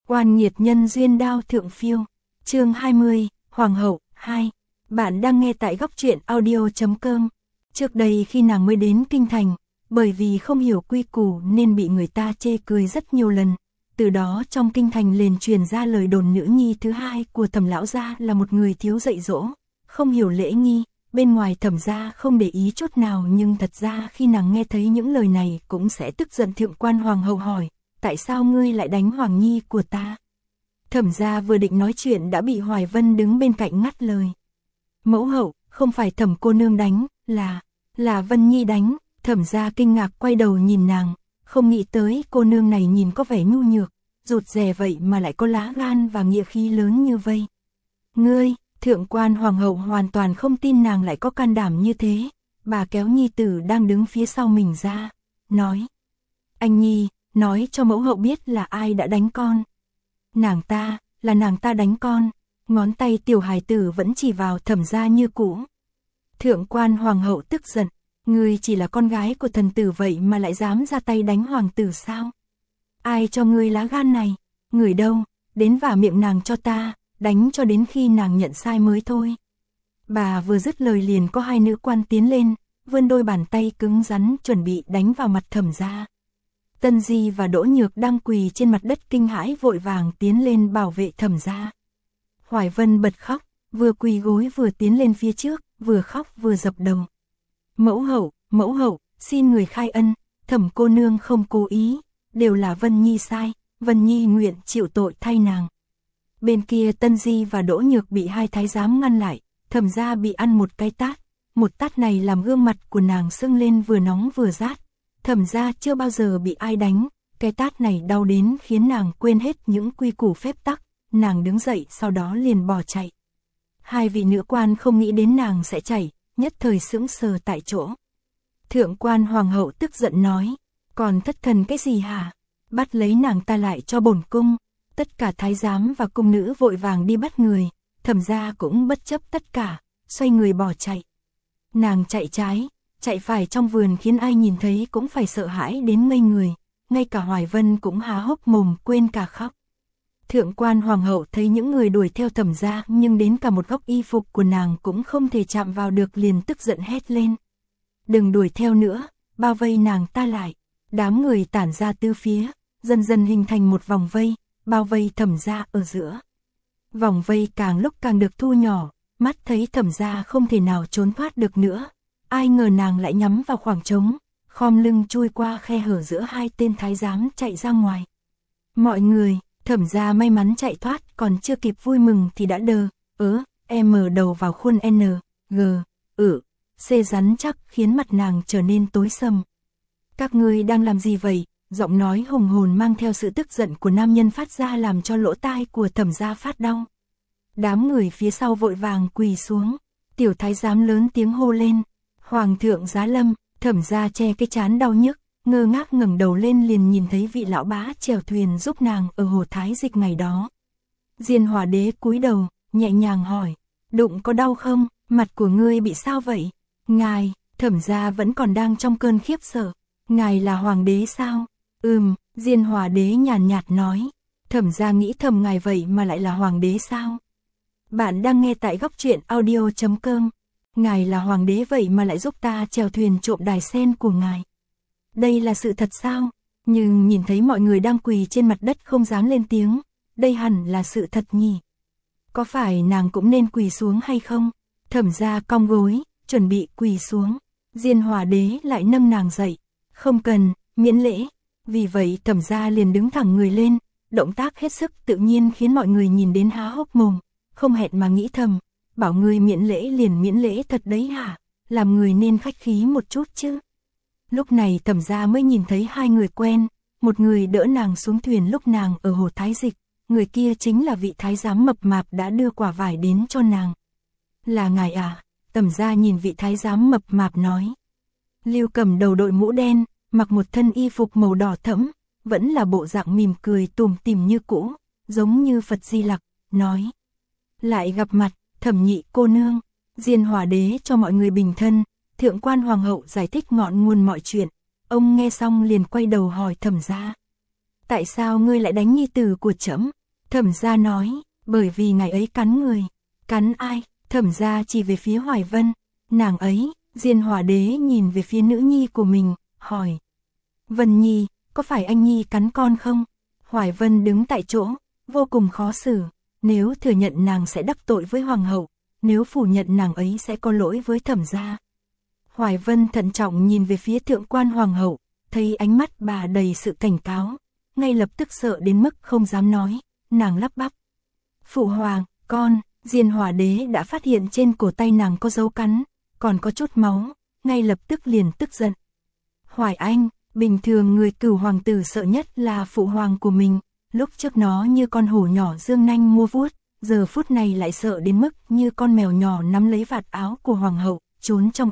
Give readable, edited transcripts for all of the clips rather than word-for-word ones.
Oan nghiệt nhân duyên đao thượng phiêu. Chương 20, Hoàng hậu 2. Bạn đang nghe tại góc truyện audio.com. Trước đây khi nàng mới đến kinh thành, bởi vì không hiểu quy củ nên bị người ta chê cười rất nhiều lần. Từ đó trong kinh thành liền truyền ra lời đồn nữ nhi thứ hai của Thẩm lão gia là một người thiếu dạy dỗ, không hiểu lễ nghi. Bên ngoài Thẩm gia không để ý chút nào, nhưng thật ra khi nàng nghe thấy những lời này cũng sẽ tức giận. Thượng quan hoàng hậu hỏi: tại sao ngươi lại đánh Hoàng nhi của ta? Thẩm gia vừa định nói chuyện đã bị Hoài Vân đứng bên cạnh ngắt lời. Mẫu hậu, không phải Thẩm cô nương đánh, là Vân Nhi đánh. Thẩm gia kinh ngạc quay đầu nhìn nàng, không nghĩ tới cô nương này nhìn có vẻ nhu nhược, rụt rè vậy mà lại có lá gan và nghĩa khí lớn như vậy. Ngươi, Thượng quan hoàng hậu hoàn toàn không tin nàng lại có can đảm như thế. Bà kéo nhi tử đang đứng phía sau mình ra, nói: anh Nhi, nói cho mẫu hậu biết là ai đã đánh con. Nàng ta đánh con. Ngón tay tiểu hài tử vẫn chỉ vào Thẩm gia như cũ. Thượng quan hoàng hậu tức giận: ngươi chỉ là con gái của thần tử vậy mà lại dám ra tay đánh hoàng tử sao? Ai cho ngươi lá gan này? Người đâu, đến vả miệng nàng cho ta, đánh cho đến khi nàng nhận sai mới thôi. Bà vừa dứt lời liền có hai nữ quan tiến lên, vươn đôi bàn tay cứng rắn chuẩn bị đánh vào mặt Thẩm gia. Tân Di và Đỗ Nhược đang quỳ trên mặt đất kinh hãi vội vàng tiến lên bảo vệ Thẩm gia. Hoài Vân bật khóc, vừa quỳ gối vừa tiến lên phía trước, vừa khóc vừa dập đầu. Mẫu hậu, xin người khai ân, Thẩm cô nương không cố ý, đều là Vân Nhi sai, Vân Nhi nguyện chịu tội thay nàng. Bên kia Tân Di và Đỗ Nhược bị hai thái giám ngăn lại, Thẩm gia bị ăn một cái tát. Một tát này làm gương mặt của nàng sưng lên vừa nóng vừa rát. Thẩm gia chưa bao giờ bị ai đánh, cái tát này đau đến khiến nàng quên hết những quy củ phép tắc. Nàng đứng dậy sau đó liền bỏ chạy. Hai vị nữ quan không nghĩ đến nàng sẽ chạy, nhất thời sững sờ tại chỗ. Thượng quan hoàng hậu tức giận nói: còn thất thần cái gì hả? Bắt lấy nàng ta lại cho bổn cung. Tất cả thái giám và cung nữ vội vàng đi bắt người. Thẩm gia cũng bất chấp tất cả, xoay người bỏ chạy. Nàng chạy trái, chạy phải trong vườn khiến ai nhìn thấy cũng phải sợ hãi đến ngây người. Ngay cả Hoài Vân cũng há hốc mồm quên cả khóc. Thượng quan hoàng hậu thấy những người đuổi theo Thẩm gia nhưng đến cả một góc y phục của nàng cũng không thể chạm vào được, liền tức giận hét lên: đừng đuổi theo nữa, bao vây nàng ta lại. Đám người tản ra tứ phía, dần dần hình thành một vòng vây, bao vây Thẩm gia ở giữa. Vòng vây càng lúc càng được thu nhỏ, mắt thấy Thẩm gia không thể nào trốn thoát được nữa. Ai ngờ nàng lại nhắm vào khoảng trống, khom lưng chui qua khe hở giữa hai tên thái giám chạy ra ngoài. Mọi người, Thẩm gia may mắn chạy thoát, còn chưa kịp vui mừng thì đã đờ, mở đầu vào khuôn N, G, C rắn chắc khiến mặt nàng trở nên tối sầm. Các ngươi đang làm gì vậy? Giọng nói hùng hồn mang theo sự tức giận của nam nhân phát ra làm cho lỗ tai của Thẩm gia phát đau. Đám người phía sau vội vàng quỳ xuống, tiểu thái giám lớn tiếng hô lên: Hoàng thượng giá lâm. Thẩm gia che cái trán đau nhức, ngơ ngác ngẩng đầu lên liền nhìn thấy vị lão bá chèo thuyền giúp nàng ở hồ Thái Dịch ngày đó. Diên Hỏa đế cúi đầu, nhẹ nhàng hỏi: đụng có đau không? Mặt của ngươi bị sao vậy? Ngài, Thẩm gia vẫn còn đang trong cơn khiếp sợ. Ngài là hoàng đế sao? Diên Hỏa đế nhàn nhạt nói. Thẩm gia nghĩ thầm, ngài vậy mà lại là hoàng đế sao? Bạn đang nghe tại góc truyện audio.com. Ngài là hoàng đế vậy mà lại giúp ta chèo thuyền trộm đài sen của ngài. Đây là sự thật sao? Nhưng nhìn thấy mọi người đang quỳ trên mặt đất không dám lên tiếng, đây hẳn là sự thật nhỉ? Có phải nàng cũng nên quỳ xuống hay không? Thẩm gia cong gối, chuẩn bị quỳ xuống. Diên Hỏa đế lại nâng nàng dậy. Không cần, miễn lễ. Vì vậy Thẩm gia liền đứng thẳng người lên, động tác hết sức tự nhiên khiến mọi người nhìn đến há hốc mồm, không hẹn mà nghĩ thầm: bảo ngươi miễn lễ liền miễn lễ thật đấy hả? Làm người nên khách khí một chút chứ. Lúc này Thẩm gia mới nhìn thấy hai người quen, một người đỡ nàng xuống thuyền lúc nàng ở hồ Thái Dịch, người kia chính là vị thái giám mập mạp đã đưa quả vải đến cho nàng. Là ngài à? Thẩm gia nhìn vị thái giám mập mạp nói. Lưu Cầm đầu đội mũ đen, mặc một thân y phục màu đỏ thẫm, vẫn là bộ dạng mỉm cười tủm tỉm như cũ, giống như Phật Di Lặc, nói: lại gặp mặt, Thẩm nhị cô nương. Diên Hỏa đế cho mọi người bình thân, Thượng quan hoàng hậu giải thích ngọn nguồn mọi chuyện. Ông nghe xong liền quay đầu hỏi Thẩm gia: tại sao ngươi lại đánh nhi tử của trẫm? Thẩm gia nói, bởi vì ngày ấy cắn người. Cắn ai? Thẩm gia chỉ về phía Hoài Vân. Nàng ấy, Diên Hỏa Đế nhìn về phía nữ nhi của mình, hỏi. Vân Nhi, có phải anh Nhi cắn con không? Hoài Vân đứng tại chỗ, vô cùng khó xử. Nếu thừa nhận nàng sẽ đắc tội với Hoàng hậu, nếu phủ nhận nàng ấy sẽ có lỗi với Thẩm gia. Hoài Vân thận trọng nhìn về phía thượng quan Hoàng hậu, thấy ánh mắt bà đầy sự cảnh cáo, ngay lập tức sợ đến mức không dám nói, nàng lắp bắp. Phụ hoàng, con, Diên Hỏa Đế đã phát hiện trên cổ tay nàng có dấu cắn, còn có chút máu, ngay lập tức liền tức giận. Hoài Anh, bình thường người Cửu hoàng tử sợ nhất là phụ hoàng của mình, lúc trước nó như con hổ nhỏ dương nanh mua vuốt, giờ phút này lại sợ đến mức như con mèo nhỏ nắm lấy vạt áo của hoàng hậu, trốn trong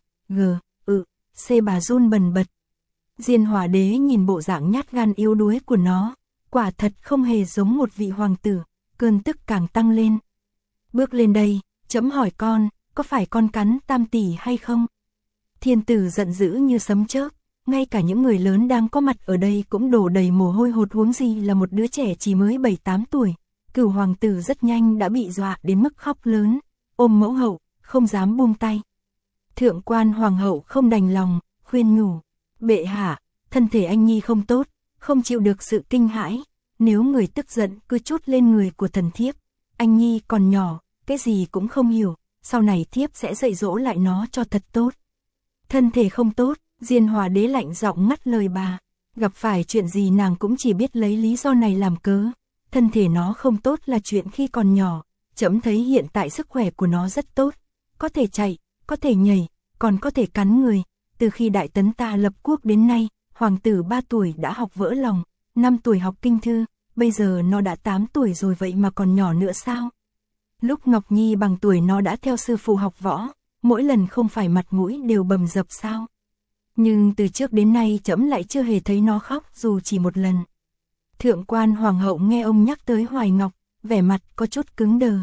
C bà run bần bật. Diên Hỏa Đế nhìn bộ dạng nhát gan yếu đuối của nó, quả thật không hề giống một vị hoàng tử, cơn tức càng tăng lên. Bước lên đây, trẫm hỏi con, có phải con cắn Tam tỷ hay không? Thiên tử giận dữ như sấm chớp, ngay cả những người lớn đang có mặt ở đây cũng đổ đầy mồ hôi hột, huống gì là một đứa trẻ chỉ mới 7-8 tuổi. Cửu hoàng tử rất nhanh đã bị dọa đến mức khóc lớn, ôm mẫu hậu, không dám buông tay. Thượng quan Hoàng hậu không đành lòng, khuyên nhủ, bệ hạ, thân thể anh Nhi không tốt, không chịu được sự kinh hãi, nếu người tức giận cứ trút lên người của thần thiếp, anh Nhi còn nhỏ, cái gì cũng không hiểu, sau này thiếp sẽ dạy dỗ lại nó cho thật tốt. Thân thể không tốt, Diên Hỏa Đế lạnh giọng ngắt lời bà, gặp phải chuyện gì nàng cũng chỉ biết lấy lý do này làm cớ, thân thể nó không tốt là chuyện khi còn nhỏ, trẫm thấy hiện tại sức khỏe của nó rất tốt, có thể chạy, có thể nhảy, còn có thể cắn người, từ khi Đại Tấn ta lập quốc đến nay, hoàng tử 3 tuổi đã học vỡ lòng, 5 tuổi học kinh thư, bây giờ nó đã 8 tuổi rồi vậy mà còn nhỏ nữa sao? Lúc Ngọc Nhi bằng tuổi nó đã theo sư phụ học võ, mỗi lần không phải mặt mũi đều bầm dập sao? Nhưng từ trước đến nay trẫm lại chưa hề thấy nó khóc dù chỉ một lần. Thượng quan Hoàng hậu nghe ông nhắc tới Hoài Ngọc, vẻ mặt có chút cứng đờ.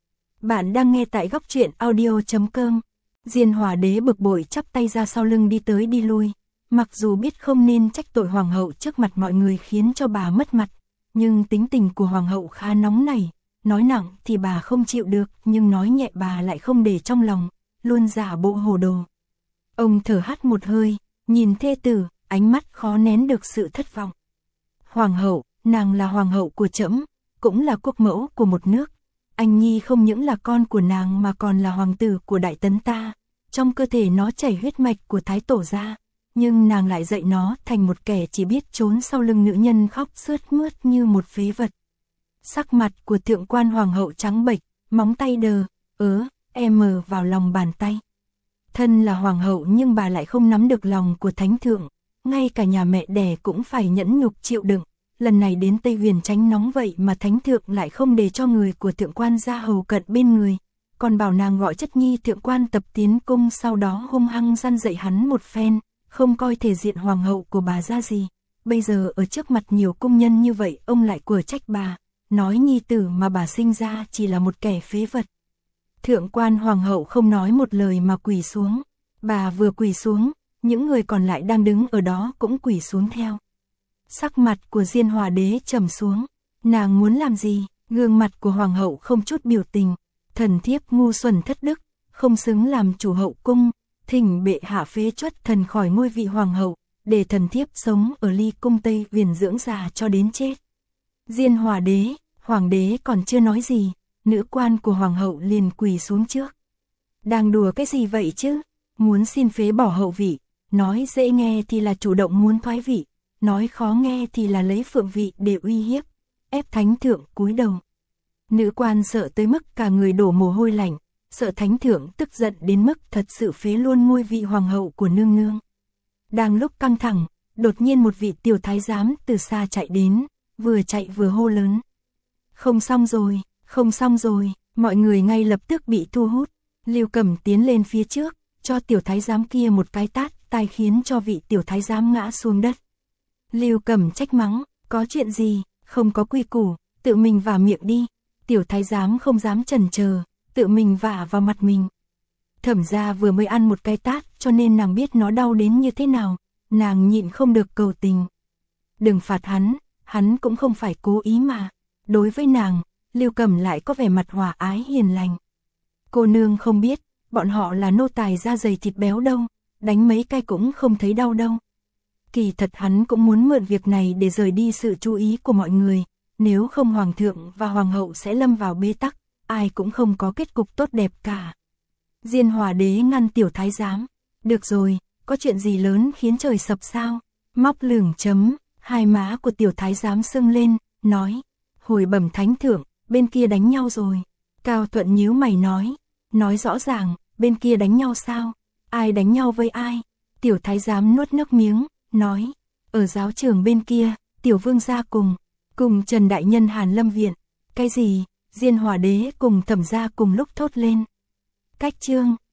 Bạn đang nghe tại góc truyện audio.com. Diên Hỏa Đế bực bội chắp tay ra sau lưng đi tới đi lui, mặc dù biết không nên trách tội Hoàng hậu trước mặt mọi người khiến cho bà mất mặt, nhưng tính tình của Hoàng hậu khá nóng nảy, nói nặng thì bà không chịu được, nhưng nói nhẹ bà lại không để trong lòng, luôn giả bộ hồ đồ. Ông thở hắt một hơi, nhìn thê tử, ánh mắt khó nén được sự thất vọng. Hoàng hậu, nàng là hoàng hậu của trẫm, cũng là quốc mẫu của một nước. Anh Nhi không những là con của nàng mà còn là hoàng tử của Đại Tấn ta. Trong cơ thể nó chảy huyết mạch của Thái Tổ ra, nhưng nàng lại dạy nó thành một kẻ chỉ biết trốn sau lưng nữ nhân khóc sướt mướt như một phế vật. Sắc mặt của thượng quan Hoàng hậu trắng bệch, móng tay đờ, vào lòng bàn tay. Thân là hoàng hậu nhưng bà lại không nắm được lòng của thánh thượng, ngay cả nhà mẹ đẻ cũng phải nhẫn nhục chịu đựng. Lần này đến Tây Huyền tránh nóng vậy mà thánh thượng lại không để cho người của thượng quan ra hầu cận bên người, còn bảo nàng gọi chất nhi thượng quan tập tiến cung, sau đó hung hăng răn dạy hắn một phen, không coi thể diện hoàng hậu của bà ra gì. Bây giờ ở trước mặt nhiều cung nhân như vậy ông lại quở trách bà, nói nhi tử mà bà sinh ra chỉ là một kẻ phế vật. Thượng quan Hoàng hậu không nói một lời mà quỳ xuống, bà vừa quỳ xuống, những người còn lại đang đứng ở đó cũng quỳ xuống theo. Sắc mặt của Diên Hỏa Đế trầm xuống, nàng muốn làm gì? Gương mặt của Hoàng hậu không chút biểu tình, thần thiếp ngu xuẩn thất đức, không xứng làm chủ hậu cung, thỉnh bệ hạ phế truất thần khỏi ngôi vị hoàng hậu, để thần thiếp sống ở Ly cung Tây Huyền dưỡng già cho đến chết. Diên Hỏa Đế, hoàng đế còn chưa nói gì, nữ quan của hoàng hậu liền quỳ xuống trước. Đang đùa cái gì vậy chứ? Muốn xin phế bỏ hậu vị, nói dễ nghe thì là chủ động muốn thoái vị, nói khó nghe thì là lấy phượng vị để uy hiếp, ép thánh thượng cúi đầu. Nữ quan sợ tới mức cả người đổ mồ hôi lạnh, sợ thánh thượng tức giận đến mức thật sự phế luôn ngôi vị hoàng hậu của nương nương. Đang lúc căng thẳng, đột nhiên một vị tiểu thái giám từ xa chạy đến, vừa chạy vừa hô lớn. Không xong rồi, không xong rồi, mọi người ngay lập tức bị thu hút. Lưu Cẩm tiến lên phía trước, cho tiểu thái giám kia một cái tát tai khiến cho vị tiểu thái giám ngã xuống đất. Lưu Cẩm trách mắng, có chuyện gì, không có quy củ, tự mình vả miệng đi. Tiểu thái giám không dám chần chờ, tự mình vả vào mặt mình. Thẩm gia vừa mới ăn một cái tát cho nên nàng biết nó đau đến như thế nào, nàng nhịn không được cầu tình. Đừng phạt hắn cũng không phải cố ý mà. Đối với nàng, Lưu Cầm lại có vẻ mặt hòa ái hiền lành. Cô nương không biết, bọn họ là nô tài da dày thịt béo đâu, đánh mấy cái cũng không thấy đau đâu. Kỳ thật hắn cũng muốn mượn việc này để rời đi sự chú ý của mọi người, nếu không hoàng thượng và hoàng hậu sẽ lâm vào bế tắc, ai cũng không có kết cục tốt đẹp cả. Diên Hòa đế ngăn tiểu thái giám, được rồi, có chuyện gì lớn khiến trời sập sao? Móc lửng chấm, hai má của tiểu thái giám sưng lên, nói, hồi bẩm thánh thượng, bên kia đánh nhau rồi. Cao Thuận nhíu mày nói rõ ràng, bên kia đánh nhau sao? Ai đánh nhau với ai? Tiểu thái giám nuốt nước miếng, nói, ở giáo trường bên kia, tiểu vương gia cùng Trần đại nhân Hàn Lâm viện. Cái gì? Diên Hòa đế cùng Thẩm gia cùng lúc thốt lên. Cách chương